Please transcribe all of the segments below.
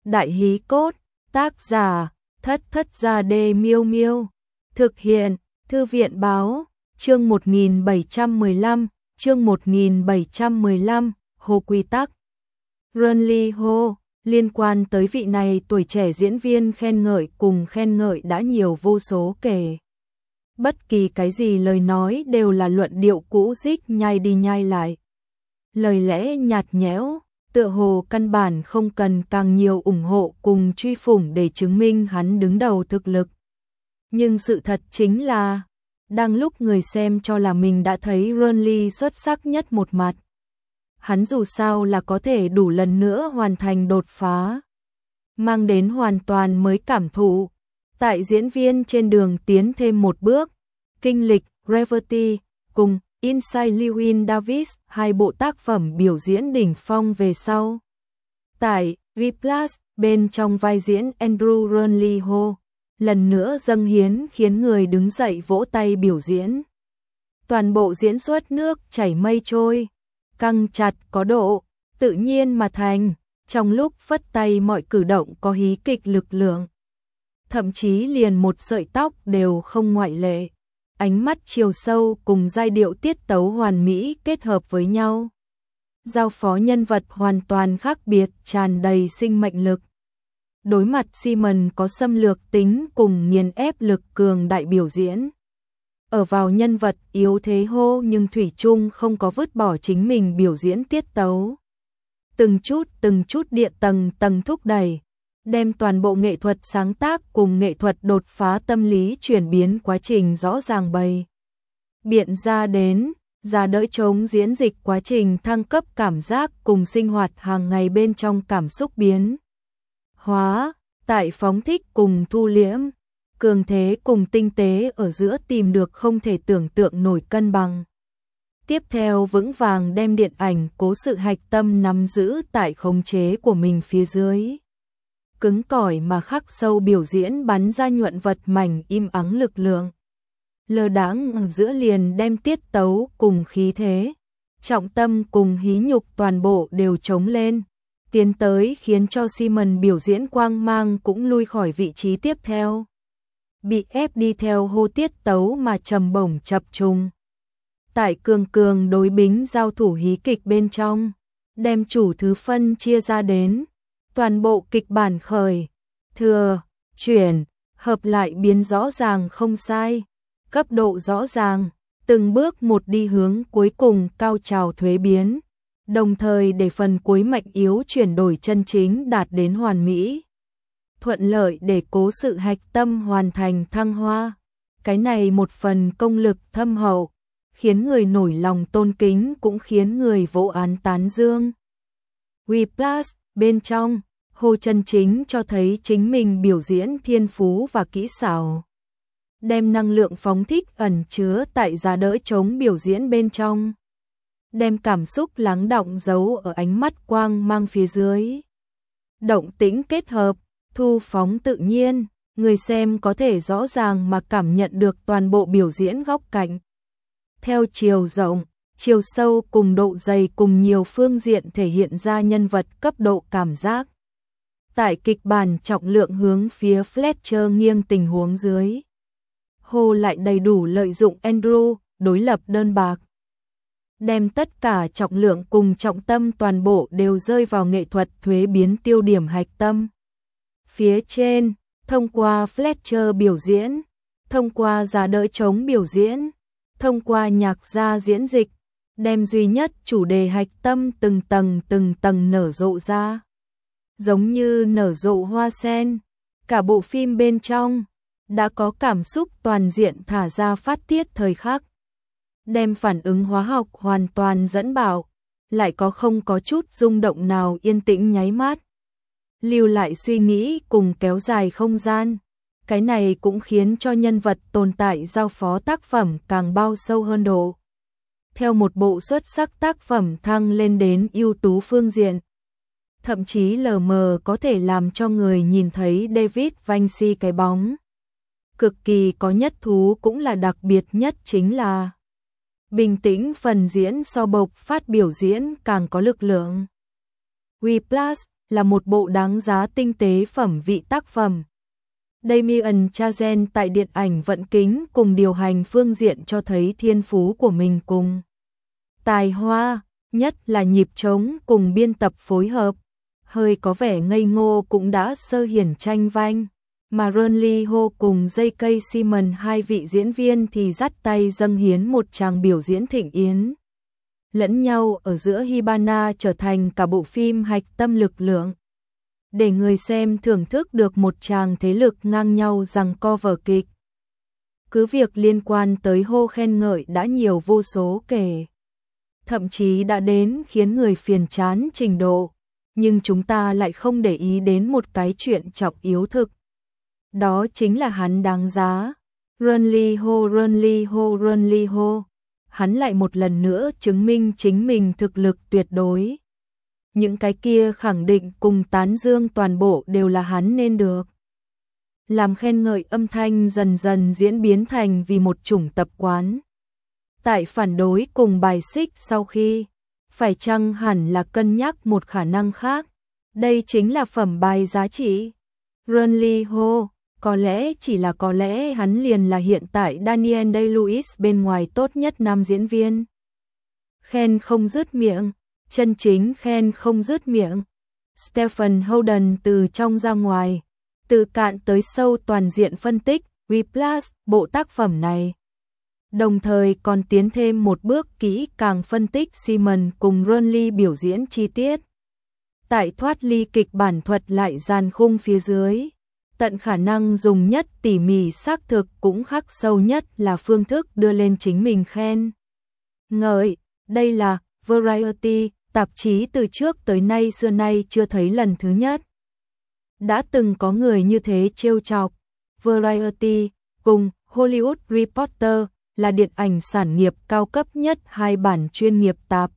Đại hí cốt, tác giả, Thất Thất Gia Đê Miêu Miêu. Thực hiện, Thư viện báo, chương 1715, chương 1715, Hồ Quy Tắc. Runly Ho, liên quan tới vị này tuổi trẻ diễn viên khen ngợi đã nhiều vô số kể. Bất kỳ cái gì lời nói đều là luận điệu cũ dích nhai đi nhai lại. Lời lẽ nhạt nhẽo, tựa hồ căn bản không cần càng nhiều ủng hộ cùng truy phủng để chứng minh hắn đứng đầu thực lực. Nhưng sự thật chính là, đang lúc người xem cho là mình đã thấy Runly xuất sắc nhất một mặt, hắn dù sao là có thể đủ lần nữa hoàn thành đột phá, mang đến hoàn toàn mới cảm thụ. Tại diễn viên trên đường tiến thêm một bước, kinh lịch Gravity cùng Inside Llewyn Davis, hai bộ tác phẩm biểu diễn đỉnh phong về sau. Tại V+ bên trong vai diễn Andrew Runly Ho, lần nữa dâng hiến khiến người đứng dậy vỗ tay biểu diễn. Toàn bộ diễn xuất nước chảy mây trôi, căng chặt có độ, tự nhiên mà thành, trong lúc phất tay mọi cử động có hí kịch lực lượng. Thậm chí liền một sợi tóc đều không ngoại lệ. Ánh mắt chiều sâu cùng giai điệu tiết tấu hoàn mỹ kết hợp với nhau. Giao phó nhân vật hoàn toàn khác biệt, tràn đầy sinh mệnh lực. Đối mặt Simon có xâm lược tính cùng nghiền ép lực cường đại biểu diễn. Ở vào nhân vật yếu thế hô nhưng thủy chung không có vứt bỏ chính mình biểu diễn tiết tấu. Từng chút địa tầng thúc đẩy, đem toàn bộ nghệ thuật sáng tác cùng nghệ thuật đột phá tâm lý chuyển biến quá trình rõ ràng bày biện ra đến, ra đỡ chống diễn dịch quá trình thăng cấp cảm giác cùng sinh hoạt hàng ngày bên trong cảm xúc biến hóa, tại phóng thích cùng thu liễm, cường thế cùng tinh tế ở giữa tìm được không thể tưởng tượng nổi cân bằng. Tiếp theo vững vàng đem điện ảnh cố sự hạch tâm nắm giữ tại khống chế của mình phía dưới. Cứng cỏi mà khắc sâu biểu diễn bắn ra nhuận vật mảnh im ắng lực lượng. Lơ đãng ở giữa liền đem tiết tấu cùng khí thế, trọng tâm cùng hí nhục toàn bộ đều trống lên, tiến tới khiến cho Simon biểu diễn quang mang cũng lui khỏi vị trí tiếp theo. Bị ép đi theo hô tiết tấu mà trầm bổng chập trùng. Tại cường đối bính giao thủ hí kịch bên trong, đem chủ thứ phân chia ra đến. Toàn bộ kịch bản khởi, thừa, chuyển, hợp lại biến rõ ràng không sai, cấp độ rõ ràng, từng bước một đi hướng cuối cùng cao trào thuế biến, đồng thời để phần cuối mạnh yếu chuyển đổi chân chính đạt đến hoàn mỹ. Thuận lợi để cố sự hạch tâm hoàn thành thăng hoa. Cái này một phần công lực thâm hậu, khiến người nổi lòng tôn kính cũng khiến người vô án tán dương. V+ bên trong, Hồ chân chính cho thấy chính mình biểu diễn thiên phú và kỹ xảo. Đem năng lượng phóng thích ẩn chứa tại giá đỡ chống biểu diễn bên trong. Đem cảm xúc lắng đọng giấu ở ánh mắt quang mang phía dưới. Động tĩnh kết hợp, thu phóng tự nhiên, người xem có thể rõ ràng mà cảm nhận được toàn bộ biểu diễn góc cạnh. Theo chiều rộng, chiều sâu cùng độ dày cùng nhiều phương diện thể hiện ra nhân vật cấp độ cảm giác. Tại kịch bản trọng lượng hướng phía Fletcher nghiêng tình huống dưới. Hồ lại đầy đủ lợi dụng Andrew, đối lập đơn bạc. Đem tất cả trọng lượng cùng trọng tâm toàn bộ đều rơi vào nghệ thuật thuế biến tiêu điểm hạch tâm. Phía trên, thông qua Fletcher biểu diễn, thông qua giá đỡ chống biểu diễn, thông qua nhạc gia diễn dịch, đem duy nhất chủ đề hạch tâm từng tầng nở rộ ra. Giống như nở rộ hoa sen, cả bộ phim bên trong đã có cảm xúc toàn diện thả ra phát tiết thời khắc. Đem phản ứng hóa học hoàn toàn dẫn bảo, lại không có chút rung động nào yên tĩnh nháy mắt. Lưu lại suy nghĩ cùng kéo dài không gian. Cái này cũng khiến cho nhân vật tồn tại giao phó tác phẩm càng bao sâu hơn độ. Theo một bộ xuất sắc tác phẩm thăng lên đến ưu tú phương diện. Thậm chí lờ mờ có thể làm cho người nhìn thấy David Vinci cái bóng. Cực kỳ có nhất thú cũng là đặc biệt nhất chính là bình tĩnh phần diễn so bộc phát biểu diễn càng có lực lượng. V+ là một bộ đáng giá tinh tế phẩm vị tác phẩm. Damien Chazelle tại điện ảnh vận kính cùng điều hành phương diện cho thấy thiên phú của mình cùng tài hoa, nhất là nhịp trống cùng biên tập phối hợp, hơi có vẻ ngây ngô cũng đã sơ hiển tranh vanh, mà Ron Lee Ho cùng J.K. Simmons hai vị diễn viên thì dắt tay dâng hiến một tràng biểu diễn thịnh yến. Lẫn nhau ở giữa Hibana trở thành cả bộ phim hạch tâm lực lượng, để người xem thưởng thức được một tràng thế lực ngang nhau giằng co vở kịch. Cứ việc liên quan tới Ho khen ngợi đã nhiều vô số kể, thậm chí đã đến khiến người phiền chán trình độ, nhưng chúng ta lại không để ý đến một cái chuyện trọng yếu thực. Đó chính là hắn đáng giá. Ron Lee Ho, Ron Lee Ho, Ron Lee Ho. Hắn lại một lần nữa chứng minh chính mình thực lực tuyệt đối. Những cái kia khẳng định cùng tán dương toàn bộ đều là hắn nên được. Làm khen ngợi âm thanh dần dần diễn biến thành vì một chủng tập quán. Tại phản đối cùng bài xích sau khi, phải chăng hẳn là cân nhắc một khả năng khác, đây chính là phẩm bài giá trị. Ron Lee Ho, có lẽ chỉ là có lẽ hắn liền là hiện tại Daniel Day-Lewis bên ngoài tốt nhất nam diễn viên. Khen không dứt miệng, chân chính khen không dứt miệng. Stephen Howden từ trong ra ngoài, từ cạn tới sâu toàn diện phân tích Whiplash bộ tác phẩm này. Đồng thời còn tiến thêm một bước kỹ càng phân tích Simmons cùng Ron Lee biểu diễn chi tiết. Tại thoát ly kịch bản thuật lại dàn khung phía dưới, tận khả năng dùng nhất tỉ mỉ xác thực cũng khắc sâu nhất là phương thức đưa lên chính mình khen ngợi. Đây là Variety, tạp chí từ trước tới nay xưa nay chưa thấy lần thứ nhất. Đã từng có người như thế trêu chọc Variety cùng Hollywood Reporter là điện ảnh sản nghiệp cao cấp nhất hai bản chuyên nghiệp tạp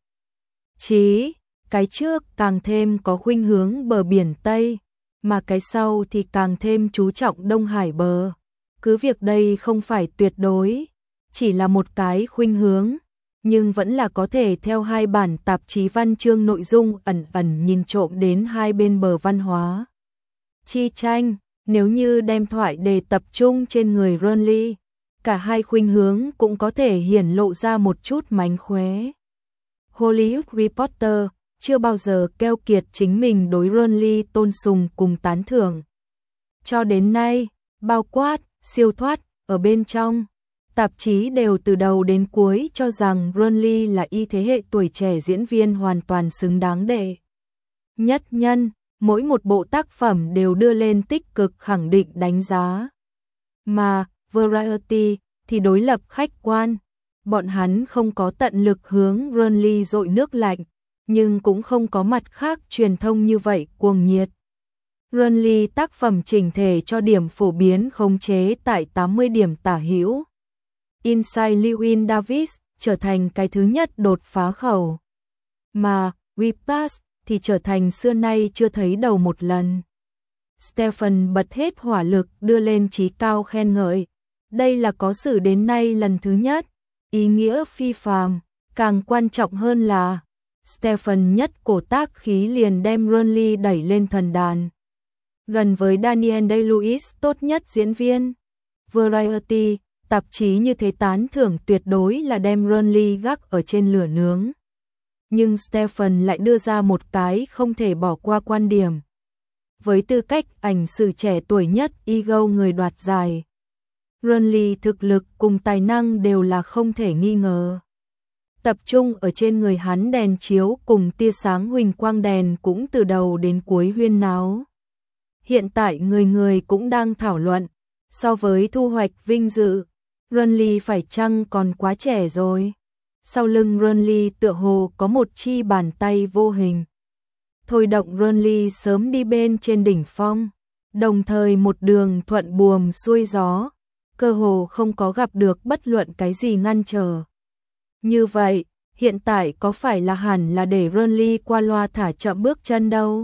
chí. Cái trước càng thêm có khuynh hướng bờ biển Tây, mà cái sau thì càng thêm chú trọng Đông Hải bờ. Cứ việc đây không phải tuyệt đối, chỉ là một cái khuynh hướng, nhưng vẫn là có thể theo hai bản tạp chí văn chương nội dung ẩn ẩn nhìn trộm đến hai bên bờ văn hóa chi tranh. Nếu như đem thoại đề tập trung trên người Ron Lee, cả hai khuynh hướng cũng có thể hiển lộ ra một chút mánh khóe. Hollywood Reporter chưa bao giờ keo kiệt chính mình đối Ron Lee tôn sùng cùng tán thưởng. Cho đến nay, bao quát, siêu thoát, ở bên trong, tạp chí đều từ đầu đến cuối cho rằng Ron Lee là y thế hệ tuổi trẻ diễn viên hoàn toàn xứng đáng đệ nhất nhân, mỗi một bộ tác phẩm đều đưa lên tích cực khẳng định đánh giá. Mà, Variety thì đối lập khách quan, bọn hắn không có tận lực hướng Ron Lee dội nước lạnh, nhưng cũng không có mặt khác truyền thông như vậy cuồng nhiệt. Ron Lee tác phẩm chỉnh thể cho điểm phổ biến khống chế tại 80 điểm tả hữu. Inside Llewyn Davis trở thành cái thứ nhất đột phá khẩu, mà Whiplash thì trở thành xưa nay chưa thấy đầu một lần. Stephen bật hết hỏa lực đưa lên chí cao khen ngợi. Đây là có sử đến nay lần thứ nhất, ý nghĩa phi phàm, càng quan trọng hơn là Stephen nhất cổ tác khí liền đem Ron Lee đẩy lên thần đàn. Gần với Daniel Day-Lewis tốt nhất diễn viên. Variety, tạp chí như thế tán thưởng tuyệt đối là đem Ron Lee gác ở trên lửa nướng. Nhưng Stephen lại đưa ra một cái không thể bỏ qua quan điểm. Với tư cách ảnh sử trẻ tuổi nhất Ego người đoạt giải, Ron Lee thực lực cùng tài năng đều là không thể nghi ngờ. Tập trung ở trên người hắn đèn chiếu cùng tia sáng huỳnh quang đèn cũng từ đầu đến cuối huyên náo. Hiện tại người người cũng đang thảo luận, so với thu hoạch vinh dự, Ron Lee phải chăng còn quá trẻ rồi. Sau lưng Ron Lee tựa hồ có một chi bàn tay vô hình, thôi động Ron Lee sớm đi bên trên đỉnh phong, đồng thời một đường thuận buồm xuôi gió, cơ hồ không có gặp được bất luận cái gì ngăn trở. Như vậy, hiện tại có phải là hẳn là để Ron Lee qua loa thả chậm bước chân đâu?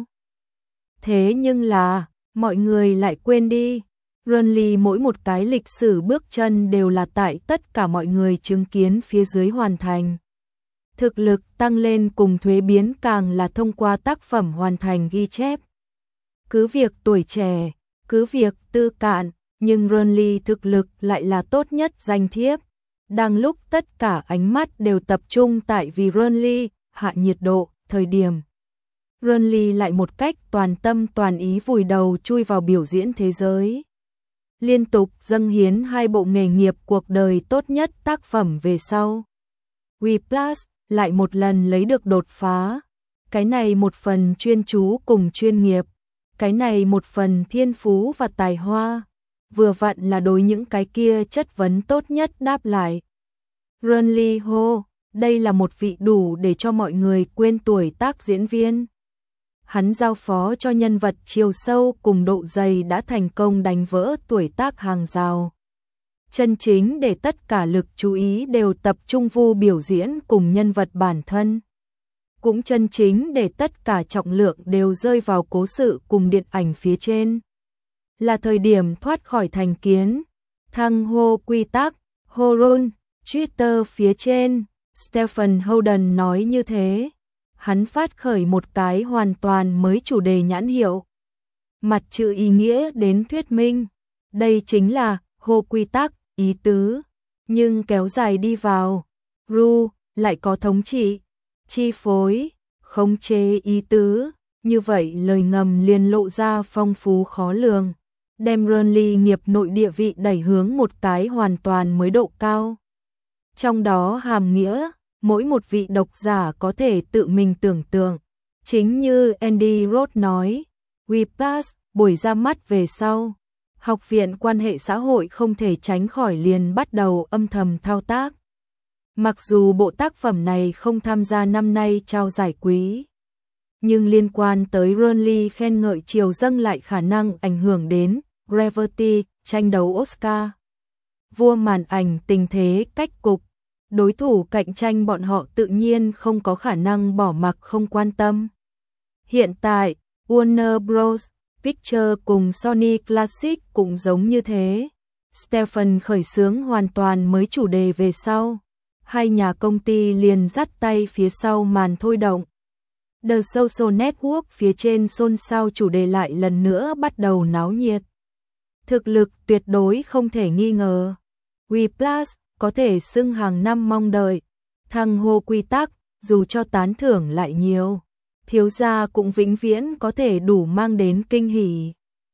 Thế nhưng là, mọi người lại quên đi, Ron Lee mỗi một cái lịch sử bước chân đều là tại tất cả mọi người chứng kiến phía dưới hoàn thành. Thực lực tăng lên cùng thuế biến càng là thông qua tác phẩm hoàn thành ghi chép. Cứ việc tuổi trẻ, cứ việc tư cạn, nhưng Renly thực lực lại là tốt nhất danh thiếp. Đang lúc tất cả ánh mắt đều tập trung tại vì Renly hạ nhiệt độ, thời điểm Renly lại một cách toàn tâm toàn ý vùi đầu chui vào biểu diễn thế giới. Liên tục dâng hiến 2 bộ nghề nghiệp cuộc đời tốt nhất tác phẩm về sau. Whiplash lại một lần lấy được đột phá. Cái này một phần chuyên chú cùng chuyên nghiệp. Cái này một phần thiên phú và tài hoa. Vừa vặn là đối những cái kia chất vấn tốt nhất đáp lại. Renly hô, đây là một vị đủ để cho mọi người quên tuổi tác diễn viên. Hắn giao phó cho nhân vật chiều sâu cùng độ dày đã thành công đánh vỡ tuổi tác hàng rào. Chân chính để tất cả lực chú ý đều tập trung vu biểu diễn cùng nhân vật bản thân. Cũng chân chính để tất cả trọng lượng đều rơi vào cố sự cùng điện ảnh phía trên. Là thời điểm thoát khỏi thành kiến. Thăng hô quy tắc, hô run, Twitter phía trên, Stephen Howden nói như thế. Hắn phát khởi một cái hoàn toàn mới chủ đề nhãn hiệu. Mặt chữ ý nghĩa đến thuyết minh. Đây chính là hô quy tắc, ý tứ. Nhưng kéo dài đi vào. Ru lại có thống trị, chi phối, khống chế ý tứ. Như vậy lời ngầm liền lộ ra phong phú khó lường. Đem Renly nghiệp nội địa vị đẩy hướng một cái hoàn toàn mới độ cao. Trong đó hàm nghĩa, mỗi một vị độc giả có thể tự mình tưởng tượng. Chính như Andy Roth nói, Whiplash, buổi ra mắt về sau. Học viện quan hệ xã hội không thể tránh khỏi liền bắt đầu âm thầm thao tác. Mặc dù bộ tác phẩm này không tham gia năm nay trao giải quý, nhưng liên quan tới Renly khen ngợi triều dâng lại khả năng ảnh hưởng đến Gravity, tranh đấu Oscar. Vua màn ảnh tình thế cách cục. Đối thủ cạnh tranh bọn họ tự nhiên không có khả năng bỏ mặc không quan tâm. Hiện tại, Warner Bros. Pictures cùng Sony Classic cũng giống như thế. Stephen khởi xướng hoàn toàn mới chủ đề về sau. Hai nhà công ty liền dắt tay phía sau màn thôi động. The Social Network phía trên xôn xao chủ đề lại lần nữa bắt đầu náo nhiệt. Thực lực tuyệt đối không thể nghi ngờ. Whiplash có thể xưng hàng năm mong đợi. Thăng hô quy tắc, dù cho tán thưởng lại nhiều, thiếu gia cũng vĩnh viễn có thể đủ mang đến kinh hỉ.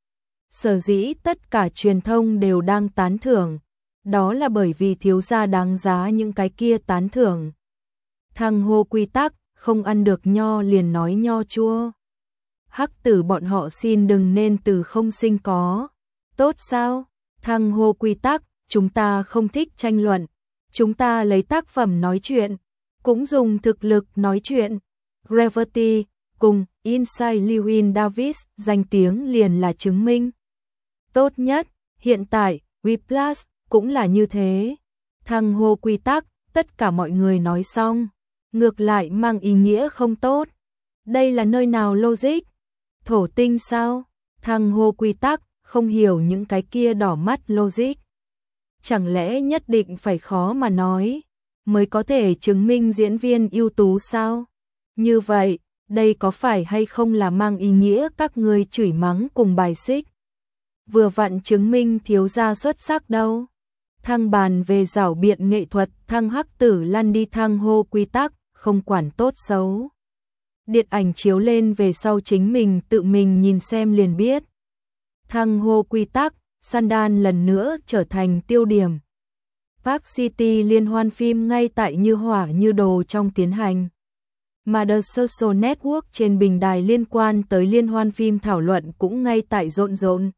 Sở dĩ tất cả truyền thông đều đang tán thưởng, đó là bởi vì thiếu gia đáng giá những cái kia tán thưởng. Thăng hô quy tắc, không ăn được nho liền nói nho chua. Hắc tử bọn họ xin đừng nên từ không sinh có. Tốt sao? Thăng hô quy tắc, chúng ta không thích tranh luận. Chúng ta lấy tác phẩm nói chuyện, cũng dùng thực lực nói chuyện. Gravity cùng Inside Llewyn Davis danh tiếng liền là chứng minh. Tốt nhất, hiện tại, Whiplash cũng là như thế. Thăng hô quy tắc, tất cả mọi người nói xong. Ngược lại mang ý nghĩa không tốt. Đây là nơi nào logic? Thổ tinh sao? Thăng hô quy tắc, không hiểu những cái kia đỏ mắt logic. Chẳng lẽ nhất định phải khó mà nói, mới có thể chứng minh diễn viên ưu tú sao? Như vậy, đây có phải hay không là mang ý nghĩa các người chửi mắng cùng bài xích? Vừa vặn chứng minh thiếu gia xuất sắc đâu. Thăng bàn về giảo biện nghệ thuật, thăng hắc tử lăn đi thăng hô quy tắc, không quản tốt xấu. Điện ảnh chiếu lên về sau chính mình tự mình nhìn xem liền biết. Thăng hô quy tắc, Sundance lần nữa trở thành tiêu điểm. Park City liên hoan phim ngay tại như hỏa như đồ trong tiến hành. Mà The Social Network trên bình đài liên quan tới liên hoan phim thảo luận cũng ngay tại rộn rộn.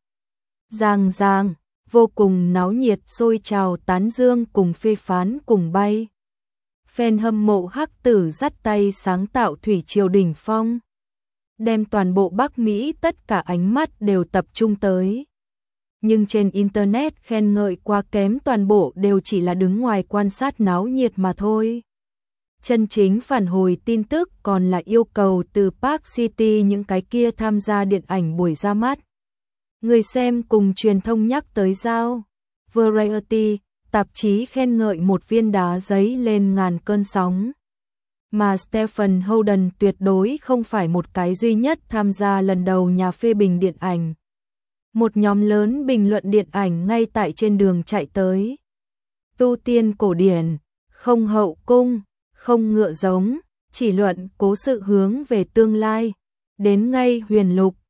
Ràng, vô cùng náo nhiệt sôi trào tán dương cùng phê phán cùng bay. Fan hâm mộ hắc tử dắt tay sáng tạo thủy triều đỉnh phong. Đem toàn bộ Bắc Mỹ tất cả ánh mắt đều tập trung tới. Nhưng trên Internet khen ngợi quá kém toàn bộ đều chỉ là đứng ngoài quan sát náo nhiệt mà thôi. Chân chính phản hồi tin tức còn là yêu cầu từ Park City những cái kia tham gia điện ảnh buổi ra mắt. Người xem cùng truyền thông nhắc tới giao. Variety, tạp chí khen ngợi một viên đá giấy lên ngàn cơn sóng. mà Stephen Howden tuyệt đối không phải một cái duy nhất tham gia lần đầu nhà phê bình điện ảnh. Một nhóm lớn bình luận điện ảnh ngay tại trên đường chạy tới. Tu tiên cổ điển, không hậu cung, không ngựa giống, chỉ luận cố sự hướng về tương lai. Đến ngay Huyền Lục,